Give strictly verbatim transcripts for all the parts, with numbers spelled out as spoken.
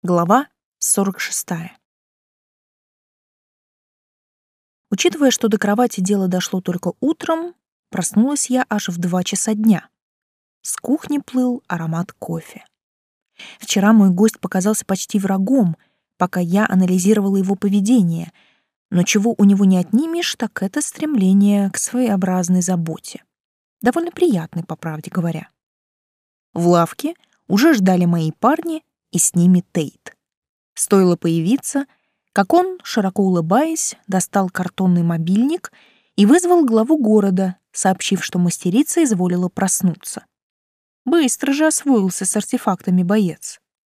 Глава сорок шестая. Учитывая, что до кровати дело дошло только утром, проснулась я аж в два часа дня. С кухни плыл аромат кофе. Вчера мой гость показался почти врагом, пока я анализировала его поведение, но чего у него не отнимешь, так это стремление к своеобразной заботе. Довольно приятной, по правде говоря. В лавке уже ждали мои парни, и с ними Тейт. Стоило появиться, как он, широко улыбаясь, достал картонный мобильник и вызвал главу города, сообщив, что мастерица изволила проснуться. Быстро же освоился с артефактами боец.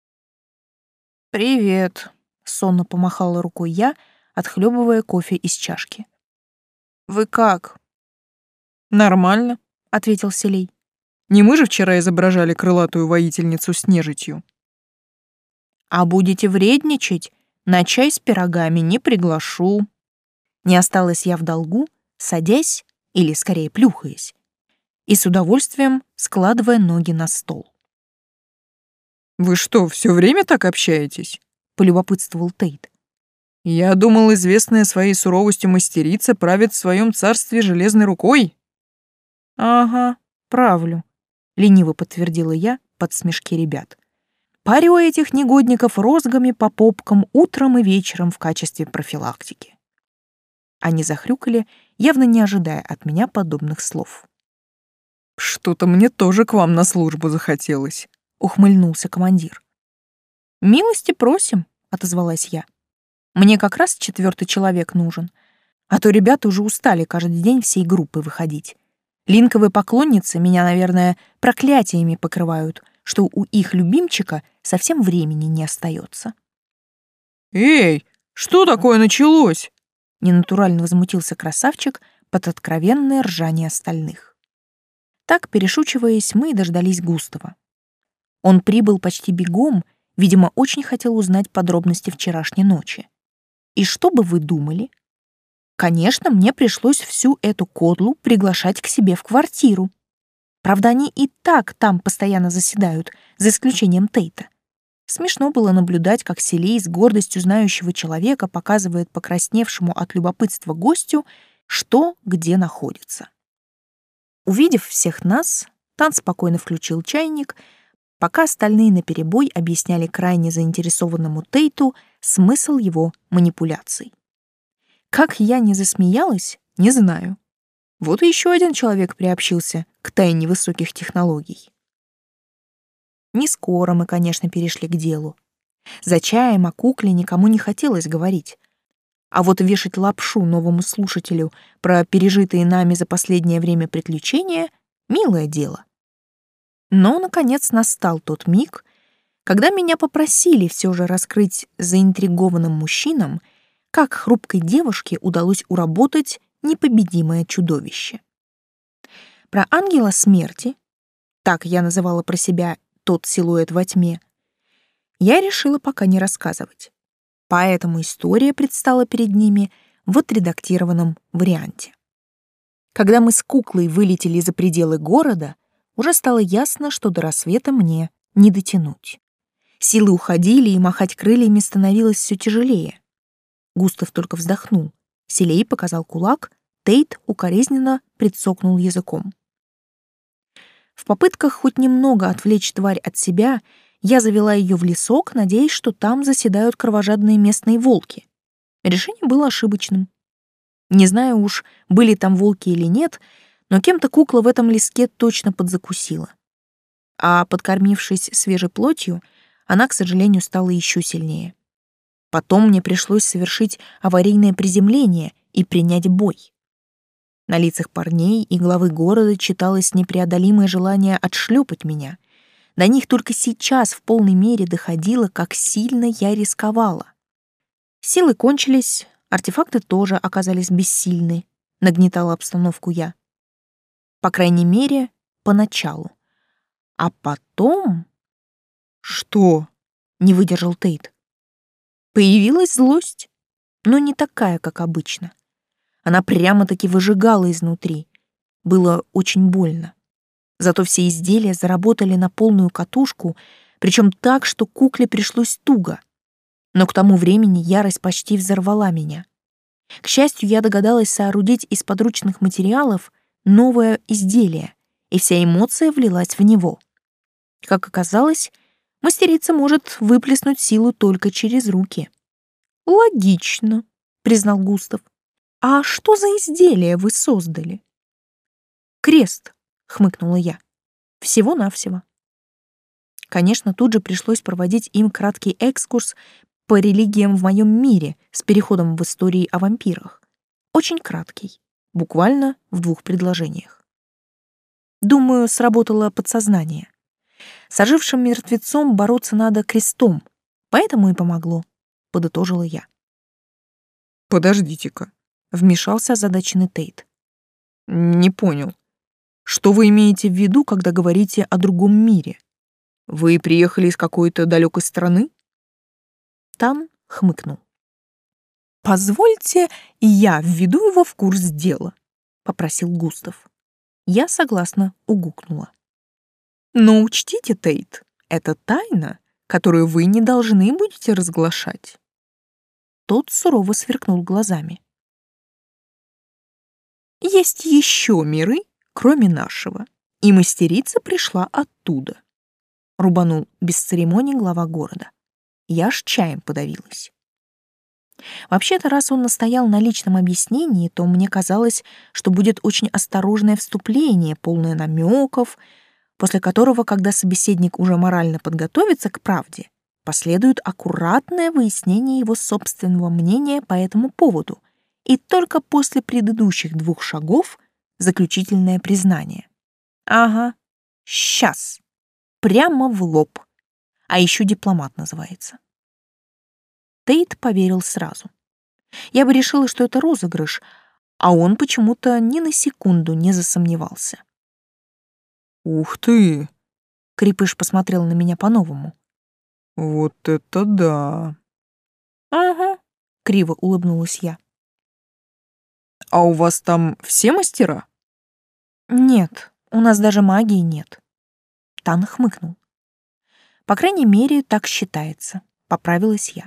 «Привет», — сонно помахала рукой я, отхлебывая кофе из чашки. «Вы как?» «Нормально», — ответил Селей. «Не мы же вчера изображали крылатую воительницу с нежитью». «А будете вредничать? На чай с пирогами не приглашу». Не осталась я в долгу, садясь, или скорее плюхаясь, и с удовольствием складывая ноги на стол. «Вы что, все время так общаетесь?» — полюбопытствовал Тейт. «Я думал, известная своей суровостью мастерица правит в своем царстве железной рукой». «Ага, правлю», — лениво подтвердила я под смешки ребят. «Парю этих негодников розгами по попкам утром и вечером в качестве профилактики». Они захрюкали, явно не ожидая от меня подобных слов. «Что-то мне тоже к вам на службу захотелось», — ухмыльнулся командир. «Милости просим», — отозвалась я. «Мне как раз четвертый человек нужен, а то ребята уже устали каждый день всей группы выходить. Линковые поклонницы меня, наверное, проклятиями покрывают, что у их любимчика совсем времени не остается». «Эй, что такое началось?» — ненатурально возмутился красавчик под откровенное ржание остальных. Так, перешучиваясь, мы и дождались Густава. Он прибыл почти бегом, видимо, очень хотел узнать подробности вчерашней ночи. И что бы вы думали? Конечно, мне пришлось всю эту кодлу приглашать к себе в квартиру. Правда, они и так там постоянно заседают, за исключением Тейта. Смешно было наблюдать, как Селей с гордостью знающего человека показывает покрасневшему от любопытства гостю, что где находится. Увидев всех нас, Тан спокойно включил чайник, пока остальные наперебой объясняли крайне заинтересованному Тейту смысл его манипуляций. Как я не засмеялась, не знаю. Вот и еще один человек приобщился к тайне высоких технологий. Не скоро мы, конечно, перешли к делу. За чаем о кукле никому не хотелось говорить. А вот вешать лапшу новому слушателю про пережитые нами за последнее время приключения — милое дело. Но, наконец, настал тот миг, когда меня попросили все же раскрыть заинтригованным мужчинам, как хрупкой девушке удалось уработать непобедимое чудовище. Про ангела смерти, так я называла про себя тот силуэт во тьме, я решила пока не рассказывать. Поэтому история предстала перед ними в отредактированном варианте. Когда мы с куклой вылетели за пределы города, уже стало ясно, что до рассвета мне не дотянуть. Силы уходили, и махать крыльями становилось все тяжелее. Густав только вздохнул. Селей показал кулак, Тейт укоризненно прицокнул языком. В попытках хоть немного отвлечь тварь от себя, я завела ее в лесок, надеясь, что там заседают кровожадные местные волки. Решение было ошибочным. Не знаю уж, были там волки или нет, но кем-то кукла в этом леске точно подзакусила. А подкормившись свежей плотью, она, к сожалению, стала еще сильнее. Потом мне пришлось совершить аварийное приземление и принять бой. На лицах парней и главы города читалось непреодолимое желание отшлепать меня. До них только сейчас в полной мере доходило, как сильно я рисковала. Силы кончились, артефакты тоже оказались бессильны, нагнетала обстановку я. По крайней мере, поначалу. А потом... «Что?» — не выдержал Тейт. Появилась злость, но не такая, как обычно. Она прямо-таки выжигала изнутри. Было очень больно. Зато все изделия заработали на полную катушку, причем так, что кукле пришлось туго. Но к тому времени ярость почти взорвала меня. К счастью, я догадалась соорудить из подручных материалов новое изделие, и вся эмоция влилась в него. Как оказалось, мастерица может выплеснуть силу только через руки. «Логично», — признал Густав. «А что за изделие вы создали?» «Крест», — хмыкнула я. «Всего-навсего». Конечно, тут же пришлось проводить им краткий экскурс по религиям в моем мире с переходом в истории о вампирах. Очень краткий, буквально в двух предложениях. Думаю, сработало подсознание. С ожившим мертвецом бороться надо крестом, поэтому и помогло, подытожила я. «Подождите-ка», — вмешался озадаченный Тейт. «Не понял. Что вы имеете в виду, когда говорите о другом мире? Вы приехали из какой-то далекой страны?» Тан хмыкнул. «Позвольте, я введу его в курс дела», — попросил Густав. Я согласно угукнула. «Но учтите, Тейт, это тайна, которую вы не должны будете разглашать». Тот сурово сверкнул глазами. «Есть еще миры, кроме нашего, и мастерица пришла оттуда», — рубанул без церемоний глава города. Я аж чаем подавилась. Вообще-то, раз он настоял на личном объяснении, то мне казалось, что будет очень осторожное вступление, полное намеков, после которого, когда собеседник уже морально подготовится к правде, последует аккуратное выяснение его собственного мнения по этому поводу, и только после предыдущих двух шагов заключительное признание. Ага, сейчас, прямо в лоб. А еще дипломат называется. Тейт поверил сразу. Я бы решила, что это розыгрыш, а он почему-то ни на секунду не засомневался. «Ух ты!» — Крепыш посмотрел на меня по-новому. «Вот это да!» «Ага», — криво улыбнулась я. «А у вас там все мастера?» «Нет, у нас даже магии нет». Тан хмыкнул. «По крайней мере, так считается», — поправилась я.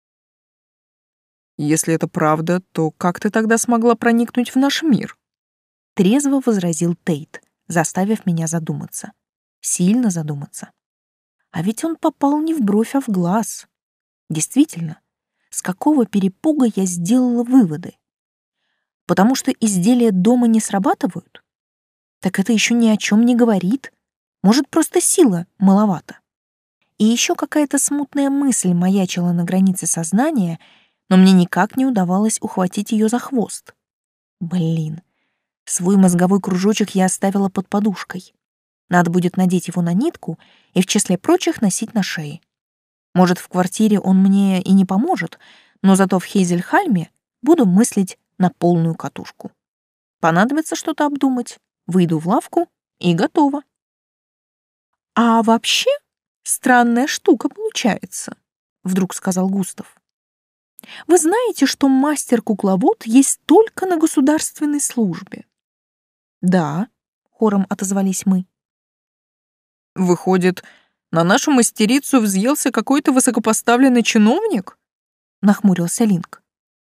«Если это правда, то как ты тогда смогла проникнуть в наш мир?» Трезво возразил Тейт, заставив меня задуматься. Сильно задуматься. А ведь он попал не в бровь, а в глаз. Действительно, с какого перепуга я сделала выводы? Потому что изделия дома не срабатывают? Так это еще ни о чем не говорит. Может, просто сила маловато. И еще какая-то смутная мысль маячила на границе сознания, но мне никак не удавалось ухватить ее за хвост. Блин, свой мозговой кружочек я оставила под подушкой. Надо будет надеть его на нитку и в числе прочих носить на шее. Может, в квартире он мне и не поможет, но зато в Хейзельхальме буду мыслить на полную катушку. Понадобится что-то обдумать, выйду в лавку и готово. А вообще странная штука получается, вдруг сказал Густав. Вы знаете, что мастер-кукловод есть только на государственной службе? Да, хором отозвались мы. «Выходит, на нашу мастерицу взъелся какой-то высокопоставленный чиновник?» — нахмурился Линк.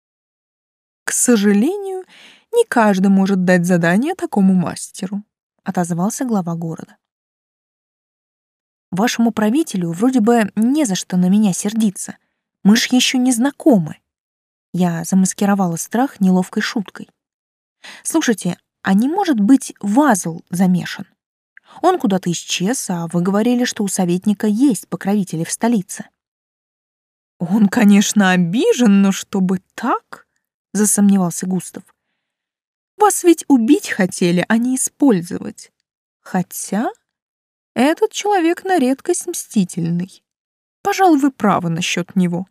«К сожалению, не каждый может дать задание такому мастеру», — отозвался глава города. «Вашему правителю вроде бы не за что на меня сердиться. Мы ж еще не знакомы». Я замаскировала страх неловкой шуткой. «Слушайте, а не может быть Вазл замешан? Он куда-то исчез, а вы говорили, что у советника есть покровители в столице». «Он, конечно, обижен, но чтобы так?» — засомневался Густав. «Вас ведь убить хотели, а не использовать. Хотя этот человек на редкость мстительный. Пожалуй, вы правы насчет него».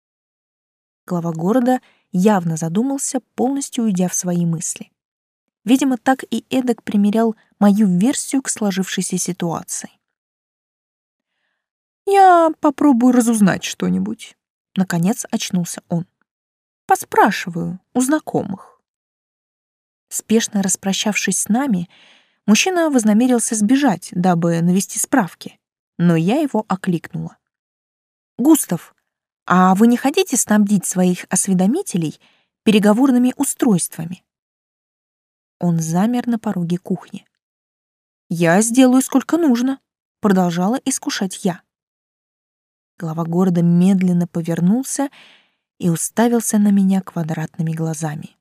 Глава города явно задумался, полностью уйдя в свои мысли. Видимо, так и эдак примерял мою версию к сложившейся ситуации. «Я попробую разузнать что-нибудь», — наконец очнулся он. «Поспрашиваю у знакомых». Спешно распрощавшись с нами, мужчина вознамерился сбежать, дабы навести справки. но я его окликнула. «Густав, а вы не хотите снабдить своих осведомителей переговорными устройствами?» Он замер на пороге кухни. «Я сделаю сколько нужно», — продолжала искушать я. Глава города медленно повернулся и уставился на меня квадратными глазами.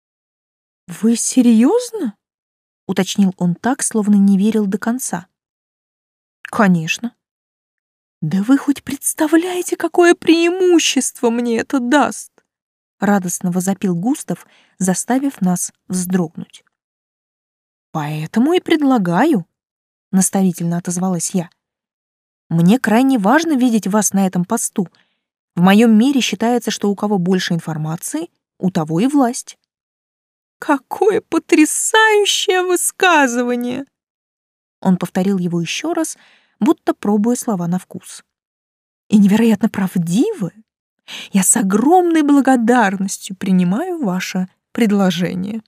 «Вы серьезно?» — уточнил он так, словно не верил до конца. «Конечно». «Да вы хоть представляете, какое преимущество мне это даст?» — радостно возопил Густав, заставив нас вздрогнуть. «Поэтому и предлагаю», — наставительно отозвалась я. «Мне крайне важно видеть вас на этом посту. В моем мире считается, что у кого больше информации, у того и власть». «Какое потрясающее высказывание!» Он повторил его еще раз, будто пробуя слова на вкус. «И невероятно правдивы. Я с огромной благодарностью принимаю ваше предложение.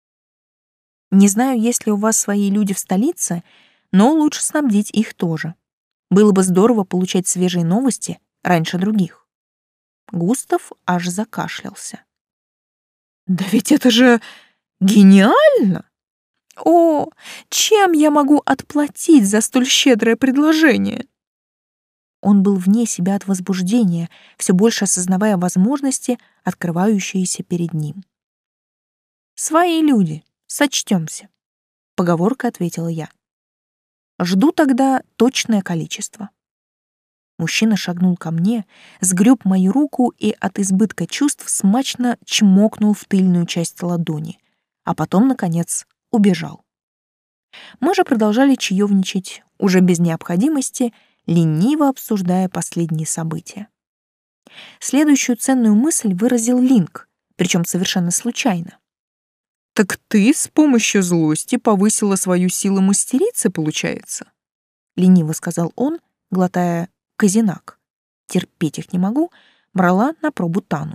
Не знаю, есть ли у вас свои люди в столице, но лучше снабдить их тоже. Было бы здорово получать свежие новости раньше других». Густав аж закашлялся. «Да ведь это же гениально! О, чем я могу отплатить за столь щедрое предложение?» Он был вне себя от возбуждения, все больше осознавая возможности, открывающиеся перед ним. «Свои люди, сочтёмся», — поговоркой ответила я. «Жду тогда точное количество». Мужчина шагнул ко мне, сгреб мою руку и от избытка чувств смачно чмокнул в тыльную часть ладони, а потом, наконец, убежал. Мы же продолжали чаевничать, уже без необходимости, лениво обсуждая последние события. Следующую ценную мысль выразил Линк, причем совершенно случайно. «Так ты с помощью злости повысила свою силу мастерицы, получается?» — лениво сказал он, глотая казинак. Терпеть их не могу, брала на пробу Тану.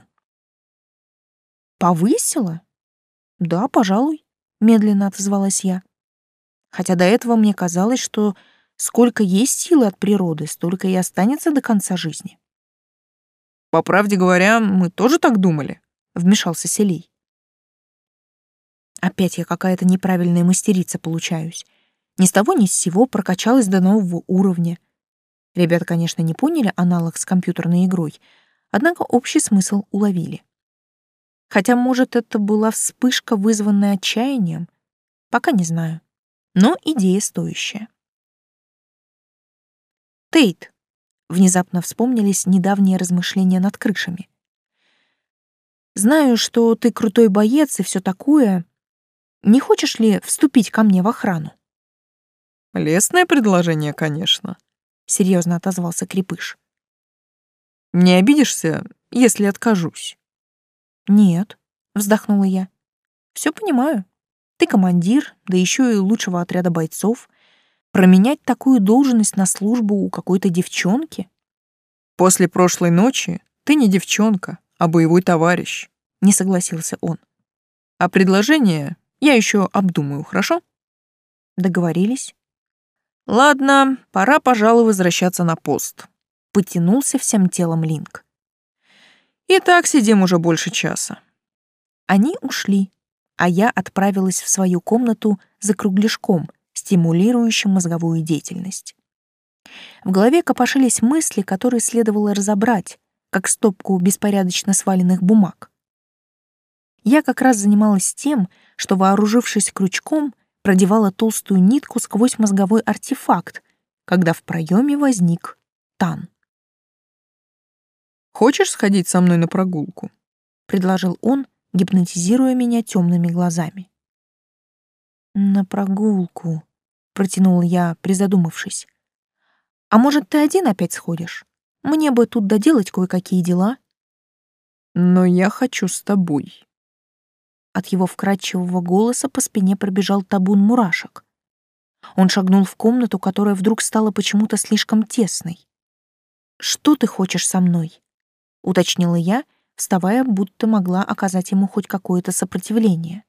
«Повысила? Да, пожалуй», — медленно отозвалась я. Хотя до этого мне казалось, что сколько есть силы от природы, столько и останется до конца жизни. «По правде говоря, мы тоже так думали», — вмешался Селий. Опять я какая-то неправильная мастерица получаюсь. Ни с того ни с сего прокачалась до нового уровня. Ребята, конечно, не поняли аналог с компьютерной игрой, однако общий смысл уловили. Хотя, может, это была вспышка, вызванная отчаянием, пока не знаю, но идея стоящая. «Тейт», — внезапно вспомнились недавние размышления над крышами. «Знаю, что ты крутой боец и все такое. Не хочешь ли вступить ко мне в охрану?» «Лестное предложение, конечно», — серьезно отозвался Крепыш. «Не обидишься, если откажусь?» «Нет», — вздохнула я. «Все понимаю. Ты командир, да еще и лучшего отряда бойцов. Променять такую должность на службу у какой-то девчонки?» «После прошлой ночи ты не девчонка, а боевой товарищ», — не согласился он. «А предложение я еще обдумаю, хорошо?» Договорились. «Ладно, пора, пожалуй, возвращаться на пост», — потянулся всем телом Линк. «И так сидим уже больше часа». Они ушли, а я отправилась в свою комнату за кругляшком, стимулирующим мозговую деятельность. В голове копошились мысли, которые следовало разобрать, как стопку беспорядочно сваленных бумаг. Я как раз занималась тем, что, вооружившись крючком, продевала толстую нитку сквозь мозговой артефакт, когда в проеме возник Тан. «Хочешь сходить со мной на прогулку?» — предложил он, гипнотизируя меня темными глазами. «На прогулку», — протянула я, призадумавшись. «А может, ты один опять сходишь? Мне бы тут доделать кое-какие дела». «Но я хочу с тобой». От его вкрадчивого голоса по спине пробежал табун мурашек. Он шагнул в комнату, которая вдруг стала почему-то слишком тесной. «Что ты хочешь со мной?» — уточнила я, вставая, будто могла оказать ему хоть какое-то сопротивление.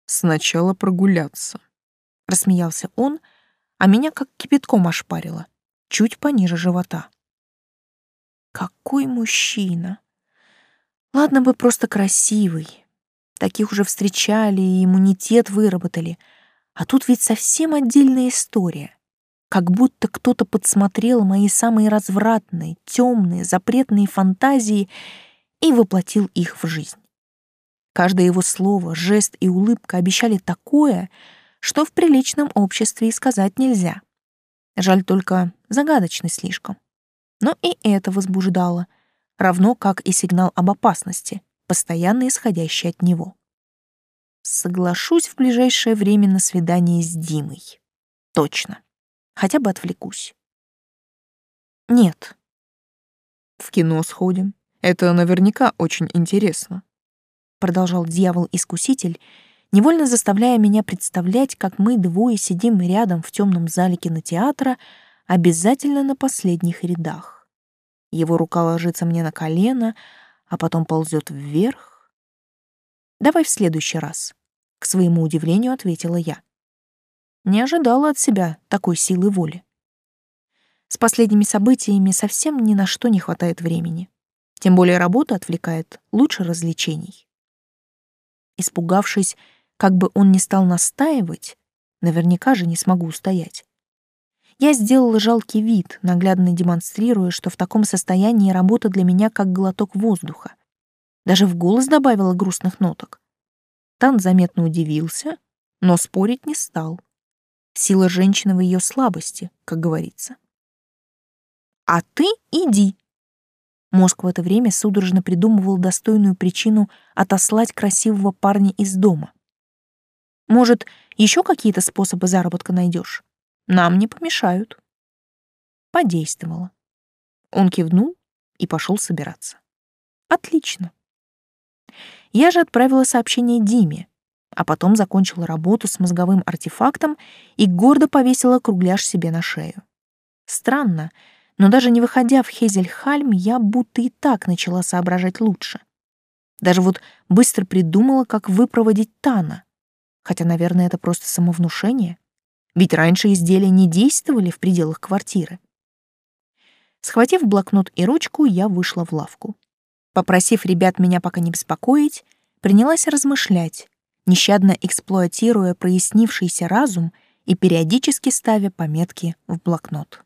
«Сначала прогуляться», — рассмеялся он, а меня как кипятком ошпарило. чуть пониже живота. Какой мужчина! Ладно бы просто красивый. Таких уже встречали и иммунитет выработали. А тут ведь совсем отдельная история. Как будто кто-то подсмотрел мои самые развратные, темные, запретные фантазии и воплотил их в жизнь. Каждое его слово, жест и улыбка обещали такое, что в приличном обществе и сказать нельзя. Жаль только, загадочно слишком. Но и это возбуждало, равно как и сигнал об опасности, постоянно исходящий от него. Соглашусь в ближайшее время на свидание с Димой. Точно. Хотя бы отвлекусь. Нет. В кино сходим. Это наверняка очень интересно. Продолжал дьявол-искуситель, невольно заставляя меня представлять, как мы двое сидим рядом в темном зале кинотеатра, обязательно на последних рядах. Его рука ложится мне на колено, а потом ползет вверх. «Давай в следующий раз», — к своему удивлению ответила я. Не ожидала от себя такой силы воли. С последними событиями совсем ни на что не хватает времени. Тем более работа отвлекает лучше развлечений. Испугавшись, как бы он ни стал настаивать, наверняка же не смогу устоять. Я сделала жалкий вид, наглядно демонстрируя, что в таком состоянии работа для меня как глоток воздуха. Даже в голос добавила грустных ноток. Тан заметно удивился, но спорить не стал. Сила женщины в ее слабости, как говорится. «А ты иди!» Мозг в это время судорожно придумывал достойную причину отослать красивого парня из дома. «Может, еще какие-то способы заработка найдешь? Нам не помешают». Подействовало. Он кивнул и пошел собираться. «Отлично». Я же отправила сообщение Диме, а потом закончила работу с мозговым артефактом и гордо повесила кругляш себе на шею. Странно, но даже не выходя в Хезельхальм, я будто и так начала соображать лучше. Даже вот быстро придумала, как выпроводить Тана. Хотя, наверное, это просто самовнушение. Ведь раньше изделия не действовали в пределах квартиры. Схватив блокнот и ручку, я вышла в лавку. Попросив ребят меня пока не беспокоить, принялась размышлять, нещадно эксплуатируя прояснившийся разум и периодически ставя пометки в блокнот.